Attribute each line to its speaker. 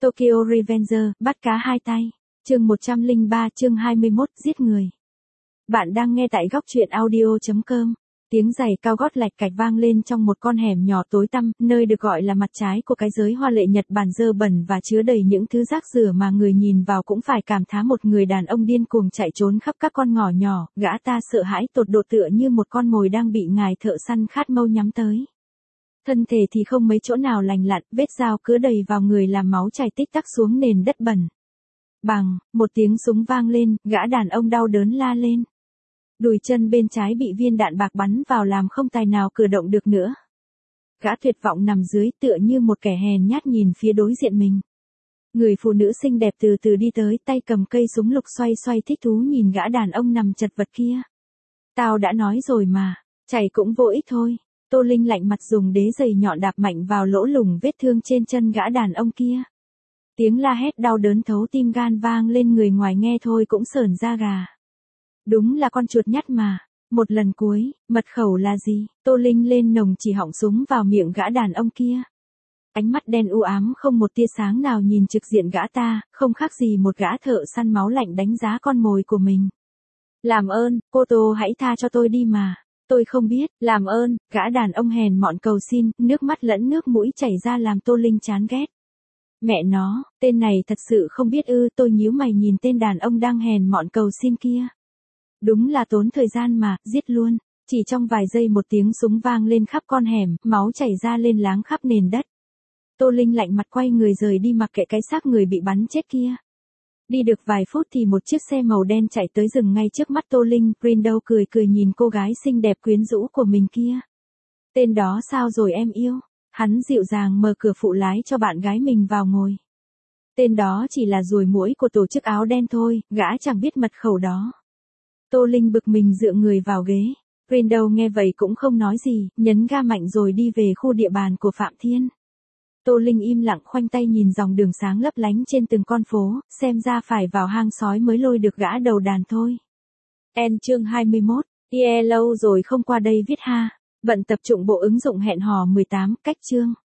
Speaker 1: Tokyo Revenger, bắt cá hai tay. Chương 103, chương 21, giết người. Bạn đang nghe tại góc truyện audio.com. Tiếng giày cao gót lạch cạch vang lên trong một con hẻm nhỏ tối tăm, nơi được gọi là mặt trái của cái giới hoa lệ Nhật Bản dơ bẩn và chứa đầy những thứ rác rửa mà người nhìn vào cũng phải cảm thán. Một người đàn ông điên cuồng chạy trốn khắp các con ngõ nhỏ, gã ta sợ hãi tột độ tựa như một con mồi đang bị ngài thợ săn khát mâu nhắm tới. Thân thể thì không mấy chỗ nào lành lặn, vết dao cứa đầy vào người làm máu chảy tích tắc xuống nền đất bẩn. Bằng, một tiếng súng vang lên, gã đàn ông đau đớn la lên. Đùi chân bên trái bị viên đạn bạc bắn vào làm không tài nào cử động được nữa. Gã tuyệt vọng nằm dưới tựa như một kẻ hèn nhát nhìn phía đối diện mình. Người phụ nữ xinh đẹp từ từ đi tới, tay cầm cây súng lục xoay xoay thích thú nhìn gã đàn ông nằm chật vật kia. Tao đã nói rồi mà, chạy cũng vô ích thôi. Tô Linh lạnh mặt dùng đế giày nhọn đạp mạnh vào lỗ lủng vết thương trên chân gã đàn ông kia. Tiếng la hét đau đớn thấu tim gan vang lên, người ngoài nghe thôi cũng sởn da gà. Đúng là con chuột nhắt mà. Một lần cuối, mật khẩu là gì? Tô Linh lên nòng chỉ họng súng vào miệng gã đàn ông kia. Ánh mắt đen u ám không một tia sáng nào nhìn trực diện gã ta, không khác gì một gã thợ săn máu lạnh đánh giá con mồi của mình. Làm ơn, cô Tô hãy tha cho tôi đi mà. Tôi không biết, làm ơn, gã đàn ông hèn mọn cầu xin, nước mắt lẫn nước mũi chảy ra làm Tô Linh chán ghét. Mẹ nó, tên này thật sự không biết ư? Tôi nhíu mày nhìn tên đàn ông đang hèn mọn cầu xin kia. Đúng là tốn thời gian mà, giết luôn. Chỉ trong vài giây một tiếng súng vang lên khắp con hẻm, máu chảy ra lên láng khắp nền đất. Tô Linh lạnh mặt quay người rời đi mặc kệ cái xác người bị bắn chết kia. Đi được vài phút thì một chiếc xe màu đen chạy tới dừng ngay trước mắt Tô Linh. Brindle cười cười nhìn cô gái xinh đẹp quyến rũ của mình kia. Tên đó sao rồi em yêu? Hắn dịu dàng mở cửa phụ lái cho bạn gái mình vào ngồi. Tên đó chỉ là ruồi muỗi của tổ chức áo đen thôi, gã chẳng biết mật khẩu đó. Tô Linh bực mình dựa người vào ghế. Brindle nghe vậy cũng không nói gì, nhấn ga mạnh rồi đi về khu địa bàn của Phạm Thiên. Tô Linh im lặng khoanh tay nhìn dòng đường sáng lấp lánh trên từng con phố, xem ra phải vào hang sói mới lôi được gã đầu đàn thôi. Chương 21, lâu rồi không qua đây viết ha. Bận tập trung bộ ứng dụng hẹn hò 18, cách chương.